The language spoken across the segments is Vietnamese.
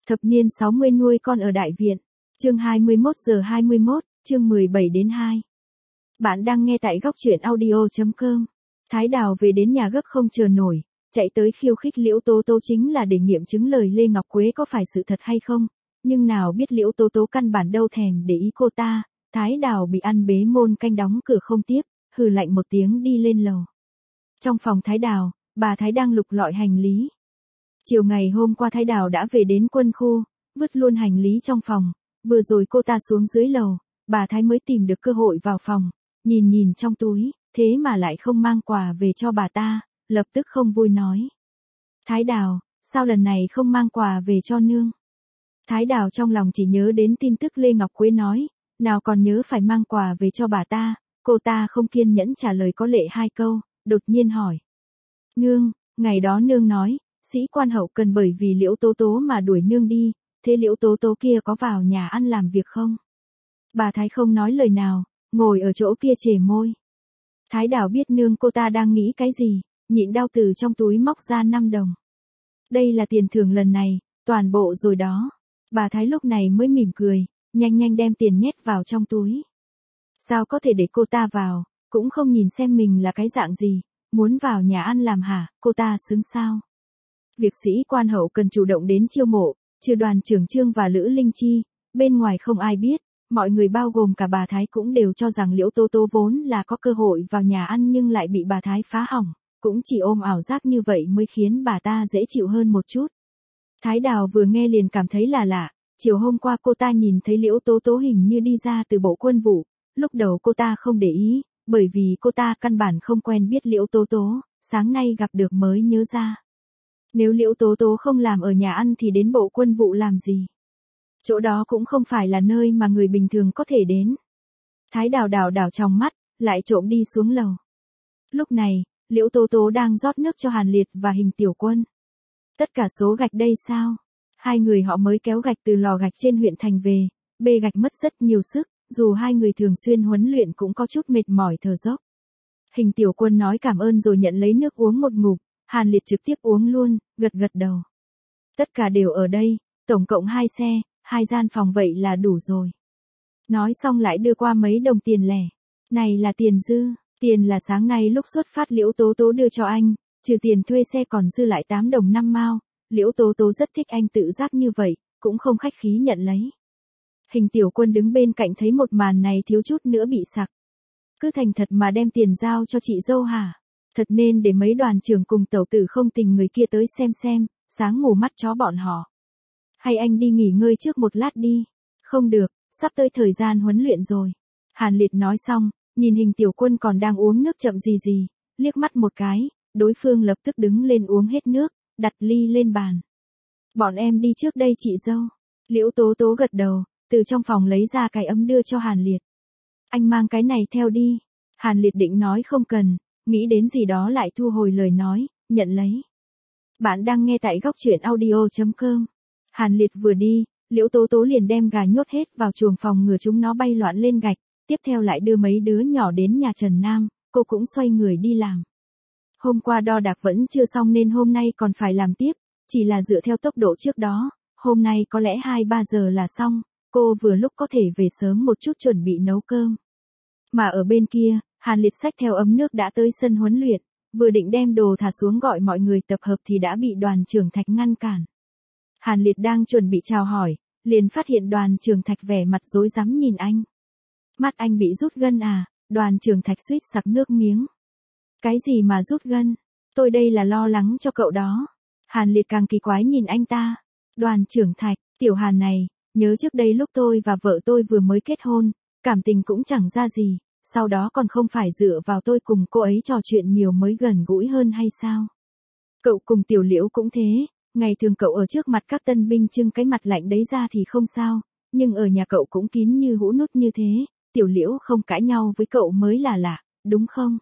Thập niên 60 nuôi con ở đại viện. Chương 21:21, chương 17-2. Bạn đang nghe tại góc truyện audio.com. Thái Đào về đến nhà gấp không chờ nổi, chạy tới khiêu khích Liễu Tố Tố chính là để nghiệm chứng lời Lê Ngọc Quế có phải sự thật hay không. Nhưng nào biết Liễu Tố Tố căn bản đâu thèm để ý cô ta, Thái Đào bị ăn bế môn canh đóng cửa không tiếp, hừ lạnh một tiếng đi lên lầu. Trong phòng Thái Đào, bà Thái đang lục lọi hành lý. Chiều ngày hôm qua Thái Đào đã về đến quân khu, vứt luôn hành lý trong phòng, vừa rồi cô ta xuống dưới lầu, bà Thái mới tìm được cơ hội vào phòng, nhìn trong túi, thế mà lại không mang quà về cho bà ta, lập tức không vui nói. Thái Đào, sao lần này không mang quà về cho nương? Thái Đào trong lòng chỉ nhớ đến tin tức Lê Ngọc Quế nói, nào còn nhớ phải mang quà về cho bà ta, cô ta không kiên nhẫn trả lời có lệ 2 câu, đột nhiên hỏi. Nương, ngày đó nương nói, sĩ quan hậu cần bởi vì Liễu Tố Tố mà đuổi nương đi, thế Liễu Tố Tố kia có vào nhà ăn làm việc không? Bà Thái không nói lời nào, ngồi ở chỗ kia chề môi. Thái Đào biết nương cô ta đang nghĩ cái gì, nhịn đau từ trong túi móc ra 5 đồng. Đây là tiền thưởng lần này, toàn bộ rồi đó. Bà Thái lúc này mới mỉm cười, nhanh đem tiền nhét vào trong túi. Sao có thể để cô ta vào, cũng không nhìn xem mình là cái dạng gì, muốn vào nhà ăn làm hả, cô ta xứng sao? Việc sĩ quan hậu cần chủ động đến chiêu mộ, trừ đoàn trưởng Trương và Lữ Linh Chi, bên ngoài không ai biết, mọi người bao gồm cả bà Thái cũng đều cho rằng Liễu Tố Tố vốn là có cơ hội vào nhà ăn nhưng lại bị bà Thái phá hỏng, cũng chỉ ôm ảo giác như vậy mới khiến bà ta dễ chịu hơn một chút. Thái Đào vừa nghe liền cảm thấy là lạ, chiều hôm qua cô ta nhìn thấy Liễu Tố Tố hình như đi ra từ bộ quân vụ, lúc đầu cô ta không để ý, bởi vì cô ta căn bản không quen biết Liễu Tố Tố, sáng nay gặp được mới nhớ ra. Nếu Liễu Tố Tố không làm ở nhà ăn thì đến bộ quân vụ làm gì? Chỗ đó cũng không phải là nơi mà người bình thường có thể đến. Thái Đào đảo trong mắt, lại trộm đi xuống lầu. Lúc này, Liễu Tố Tố đang rót nước cho Hàn Liệt và Hình Tiểu Quân. Tất cả số gạch đây sao? Hai người họ mới kéo gạch từ lò gạch trên huyện thành về, bê gạch mất rất nhiều sức, dù hai người thường xuyên huấn luyện cũng có chút mệt mỏi thở dốc. Hình Tiểu Quân nói cảm ơn rồi nhận lấy nước uống một ngụm, Hàn Liệt trực tiếp uống luôn, gật đầu. Tất cả đều ở đây, tổng cộng 2 xe, 2 gian phòng vậy là đủ rồi. Nói xong lại đưa qua mấy đồng tiền lẻ. Này là tiền dư, tiền là sáng nay lúc xuất phát Liễu Tố Tố đưa cho anh, trừ tiền thuê xe còn dư lại 8 đồng 5 mao. Liễu Tố Tố rất thích anh tự giác như vậy, cũng không khách khí nhận lấy. Hình Tiểu Quân đứng bên cạnh thấy một màn này thiếu chút nữa bị sặc. Cứ thành thật mà đem tiền giao cho chị dâu hả? Thật nên để mấy đoàn trưởng cùng tẩu tử không tình người kia tới xem, sáng ngủ mắt chó bọn họ. Hay anh đi nghỉ ngơi trước một lát đi. Không được, sắp tới thời gian huấn luyện rồi. Hàn Liệt nói xong, nhìn Hình Tiểu Quân còn đang uống nước chậm gì, liếc mắt một cái, đối phương lập tức đứng lên uống hết nước, đặt ly lên bàn. Bọn em đi trước đây chị dâu. Liễu Tố Tố gật đầu, từ trong phòng lấy ra cái ấm đưa cho Hàn Liệt. Anh mang cái này theo đi. Hàn Liệt định nói không cần, nghĩ đến gì đó lại thu hồi lời nói, nhận lấy. Bạn đang nghe tại góc truyện audio.com. Hàn Liệt vừa đi, Liễu Tố Tố liền đem gà nhốt hết vào chuồng phòng ngừa chúng nó bay loạn lên gạch, tiếp theo lại đưa mấy đứa nhỏ đến nhà Trần Nam, cô cũng xoay người đi làm. Hôm qua đo đạc vẫn chưa xong nên hôm nay còn phải làm tiếp, chỉ là dựa theo tốc độ trước đó, hôm nay có lẽ 2-3 giờ là xong, cô vừa lúc có thể về sớm một chút chuẩn bị nấu cơm. Mà ở bên kia, Hàn Liệt xách theo ấm nước đã tới sân huấn luyện, vừa định đem đồ thả xuống gọi mọi người tập hợp thì đã bị đoàn trưởng Thạch ngăn cản. Hàn Liệt đang chuẩn bị chào hỏi, liền phát hiện đoàn trưởng Thạch vẻ mặt rối rắm nhìn anh. Mắt anh bị rút gân à? Đoàn trưởng Thạch suýt sặc nước miếng. Cái gì mà rút gân? Tôi đây là lo lắng cho cậu đó. Hàn Liệt càng kỳ quái nhìn anh ta. Đoàn trưởng Thạch, tiểu Hàn này, nhớ trước đây lúc tôi và vợ tôi vừa mới kết hôn, cảm tình cũng chẳng ra gì, sau đó còn không phải dựa vào tôi cùng cô ấy trò chuyện nhiều mới gần gũi hơn hay sao? Cậu cùng Tiểu Liễu cũng thế, ngày thường cậu ở trước mặt các tân binh trưng cái mặt lạnh đấy ra thì không sao, nhưng ở nhà cậu cũng kín như hũ nút như thế, Tiểu Liễu không cãi nhau với cậu mới là lạ, đúng không?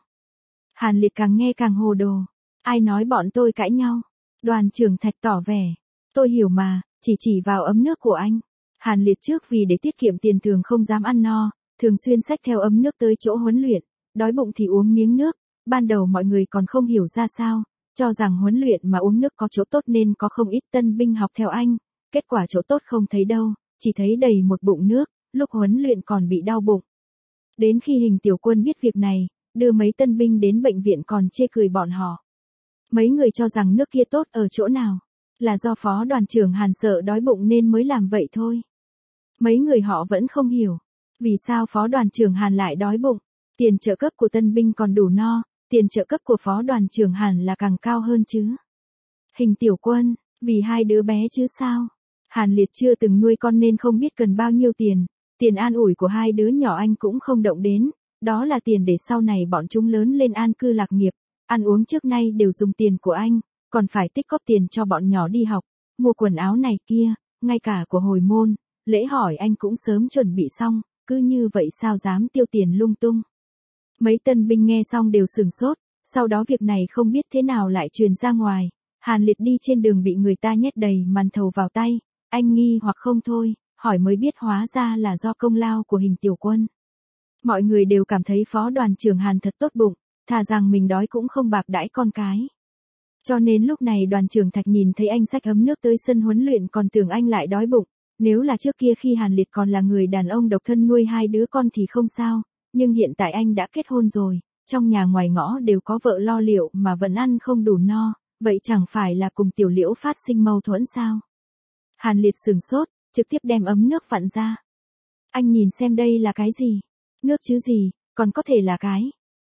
Hàn Liệt càng nghe càng hồ đồ. Ai nói bọn tôi cãi nhau? Đoàn trưởng Thạch tỏ vẻ. Tôi hiểu mà, chỉ vào ấm nước của anh. Hàn Liệt trước vì để tiết kiệm tiền thường không dám ăn no, thường xuyên xách theo ấm nước tới chỗ huấn luyện, đói bụng thì uống miếng nước, ban đầu mọi người còn không hiểu ra sao, cho rằng huấn luyện mà uống nước có chỗ tốt nên có không ít tân binh học theo anh, kết quả chỗ tốt không thấy đâu, chỉ thấy đầy một bụng nước, lúc huấn luyện còn bị đau bụng. Đến khi Hình Tiểu Quân biết việc này, đưa mấy tân binh đến bệnh viện còn chê cười bọn họ. Mấy người cho rằng nước kia tốt ở chỗ nào, là do phó đoàn trưởng Hàn sợ đói bụng nên mới làm vậy thôi. Mấy người họ vẫn không hiểu, vì sao phó đoàn trưởng Hàn lại đói bụng, tiền trợ cấp của tân binh còn đủ no, tiền trợ cấp của phó đoàn trưởng Hàn là càng cao hơn chứ. Hình Tiểu Quân, vì hai đứa bé chứ sao. Hàn Liệt chưa từng nuôi con nên không biết cần bao nhiêu tiền, tiền an ủi của hai đứa nhỏ anh cũng không động đến, đó là tiền để sau này bọn chúng lớn lên an cư lạc nghiệp, ăn uống trước nay đều dùng tiền của anh, còn phải tích góp tiền cho bọn nhỏ đi học, mua quần áo này kia, ngay cả của hồi môn, lễ hỏi anh cũng sớm chuẩn bị xong, cứ như vậy sao dám tiêu tiền lung tung. Mấy tân binh nghe xong đều sửng sốt, sau đó việc này không biết thế nào lại truyền ra ngoài, Hàn Liệt đi trên đường bị người ta nhét đầy màn thầu vào tay, anh nghi hoặc không thôi, hỏi mới biết hóa ra là do công lao của Hình Tiểu Quân. Mọi người đều cảm thấy phó đoàn trưởng Hàn thật tốt bụng, thà rằng mình đói cũng không bạc đãi con cái. Cho nên lúc này đoàn trưởng Thạch nhìn thấy anh xách ấm nước tới sân huấn luyện còn tưởng anh lại đói bụng, nếu là trước kia khi Hàn Liệt còn là người đàn ông độc thân nuôi hai đứa con thì không sao, nhưng hiện tại anh đã kết hôn rồi, trong nhà ngoài ngõ đều có vợ lo liệu mà vẫn ăn không đủ no, vậy chẳng phải là cùng Tiểu Liễu phát sinh mâu thuẫn sao? Hàn Liệt sửng sốt, trực tiếp đem ấm nước vặn ra. Anh nhìn xem đây là cái gì? Nước chứ gì, còn có thể là cái.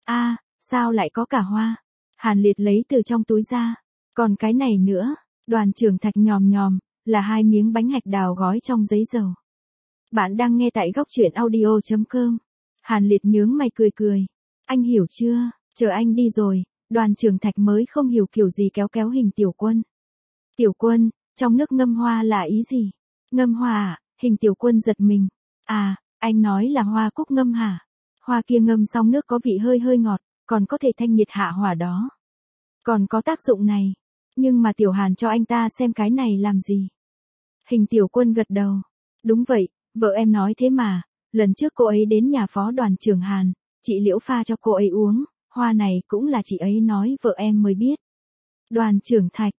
Sao lại có cả hoa? Hàn Liệt lấy từ trong túi ra. Còn cái này nữa, đoàn trưởng Thạch nhòm nhòm, là hai miếng bánh hạch đào gói trong giấy dầu. Bạn đang nghe tại góc truyện audio.com. Hàn Liệt nhướng mày cười cười. Anh hiểu chưa, chờ anh đi rồi, đoàn trưởng Thạch mới không hiểu kiểu gì kéo kéo Hình Tiểu Quân. Tiểu Quân, trong nước ngâm hoa là ý gì? Ngâm hoa à? Hình Tiểu Quân giật mình. Anh nói là hoa cúc ngâm hả? Hoa kia ngâm xong nước có vị hơi hơi ngọt, còn có thể thanh nhiệt hạ hỏa đó. Còn có tác dụng này. Nhưng mà Tiểu Hàn cho anh ta xem cái này làm gì? Hình Tiểu Quân gật đầu. Đúng vậy, vợ em nói thế mà, lần trước cô ấy đến nhà phó đoàn trưởng Hàn, chị Liễu pha cho cô ấy uống, hoa này cũng là chị ấy nói vợ em mới biết. Đoàn trưởng Thạch,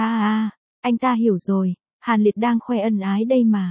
anh ta hiểu rồi, Hàn Liệt đang khoe ân ái đây mà.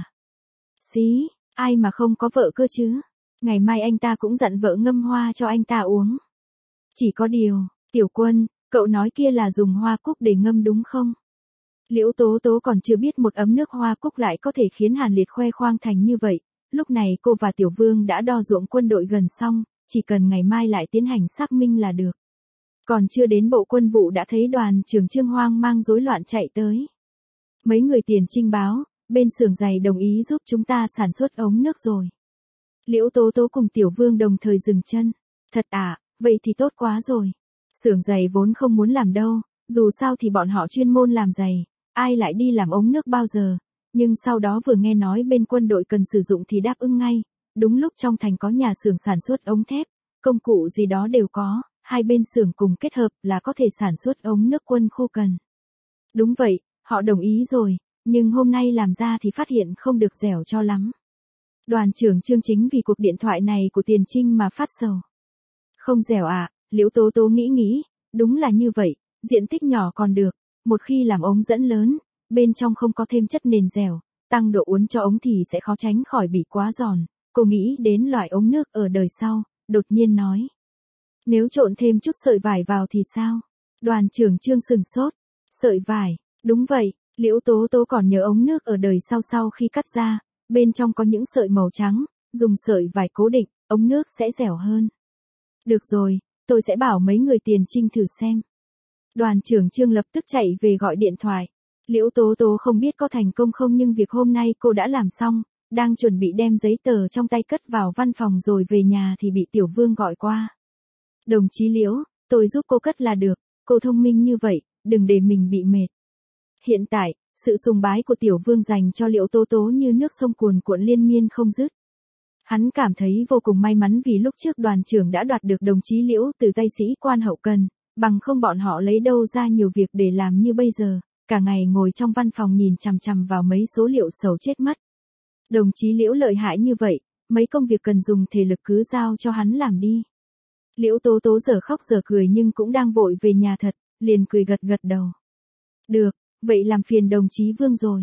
Xí, ai mà không có vợ cơ chứ? Ngày mai anh ta cũng dặn vợ ngâm hoa cho anh ta uống. Chỉ có điều, Tiểu Quân, cậu nói kia là dùng hoa cúc để ngâm đúng không? Liễu Tố Tố còn chưa biết một ấm nước hoa cúc lại có thể khiến Hàn Liệt khoe khoang thành như vậy. Lúc này cô và Tiểu Vương đã đo ruộng quân đội gần xong, chỉ cần ngày mai lại tiến hành xác minh là được. Còn chưa đến bộ quân vụ đã thấy đoàn trưởng Trương hoang mang rối loạn chạy tới. Mấy người tiền trinh báo, bên xưởng giày đồng ý giúp chúng ta sản xuất ống nước rồi. Liễu Tố Tố cùng Tiểu Vương đồng thời dừng chân. Thật à, vậy thì tốt quá rồi. Xưởng giày vốn không muốn làm đâu, dù sao thì bọn họ chuyên môn làm giày, ai lại đi làm ống nước bao giờ. Nhưng sau đó vừa nghe nói bên quân đội cần sử dụng thì đáp ứng ngay. Đúng lúc trong thành có nhà xưởng sản xuất ống thép, công cụ gì đó đều có, hai bên xưởng cùng kết hợp là có thể sản xuất ống nước quân khu cần. Đúng vậy, họ đồng ý rồi, nhưng hôm nay làm ra thì phát hiện không được dẻo cho lắm. Đoàn trưởng Trương chính vì cuộc điện thoại này của Tiền Trinh mà phát sầu. Không dẻo à, Liễu Tố Tố nghĩ, đúng là như vậy, diện tích nhỏ còn được, một khi làm ống dẫn lớn, bên trong không có thêm chất nền dẻo, tăng độ uốn cho ống thì sẽ khó tránh khỏi bị quá giòn. Cô nghĩ đến loại ống nước ở đời sau, đột nhiên nói. Nếu trộn thêm chút sợi vải vào thì sao? Đoàn trưởng Trương sừng sốt. Sợi vải, đúng vậy, Liễu Tố Tố còn nhớ ống nước ở đời sau khi cắt ra, bên trong có những sợi màu trắng, dùng sợi vải cố định, ống nước sẽ dẻo hơn. Được rồi, tôi sẽ bảo mấy người Tiền Trinh thử xem. Đoàn trưởng Trương lập tức chạy về gọi điện thoại. Liễu Tố Tố không biết có thành công không nhưng việc hôm nay cô đã làm xong, đang chuẩn bị đem giấy tờ trong tay cất vào văn phòng rồi về nhà thì bị Tiểu Vương gọi qua. Đồng chí Liễu, tôi giúp cô cất là được, cô thông minh như vậy, đừng để mình bị mệt. Hiện tại, sự sùng bái của Tiểu Vương dành cho Liễu Tố Tố như nước sông cuồn cuộn liên miên không dứt. Hắn cảm thấy vô cùng may mắn vì lúc trước đoàn trưởng đã đoạt được đồng chí Liễu từ tay sĩ quan hậu cần, bằng không bọn họ lấy đâu ra nhiều việc để làm như bây giờ, cả ngày ngồi trong văn phòng nhìn chằm chằm vào mấy số liệu sầu chết mất. Đồng chí Liễu lợi hại như vậy, mấy công việc cần dùng thể lực cứ giao cho hắn làm đi. Liễu Tố Tố giờ khóc giờ cười nhưng cũng đang vội về nhà thật, liền cười gật gật đầu. Được, vậy làm phiền đồng chí Vương rồi.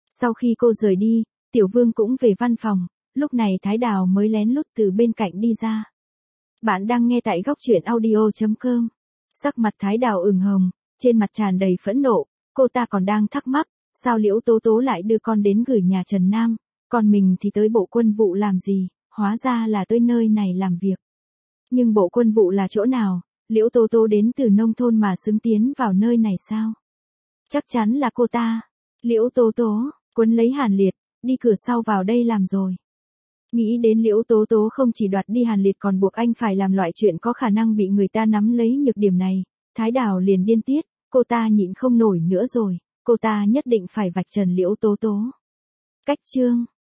Sau khi cô rời đi, Tiểu Vương cũng về văn phòng, lúc này Thái Đào mới lén lút từ bên cạnh đi ra. Bạn đang nghe tại góc truyện audio.com. Sắc mặt Thái Đào ửng hồng, trên mặt tràn đầy phẫn nộ, cô ta còn đang thắc mắc, sao Liễu Tố Tố lại đưa con đến gửi nhà Trần Nam, còn mình thì tới Bộ Quân vụ làm gì, hóa ra là tới nơi này làm việc. Nhưng Bộ Quân vụ là chỗ nào, Liễu Tố Tố đến từ nông thôn mà xứng tiến vào nơi này sao? Chắc chắn là cô ta. Liễu Tố Tố, quấn lấy Hàn Liệt, đi cửa sau vào đây làm rồi. Nghĩ đến Liễu Tố Tố không chỉ đoạt đi Hàn Liệt còn buộc anh phải làm loại chuyện có khả năng bị người ta nắm lấy nhược điểm này, Thái Đào liền điên tiết, cô ta nhịn không nổi nữa rồi, cô ta nhất định phải vạch trần Liễu Tố Tố. Cách chương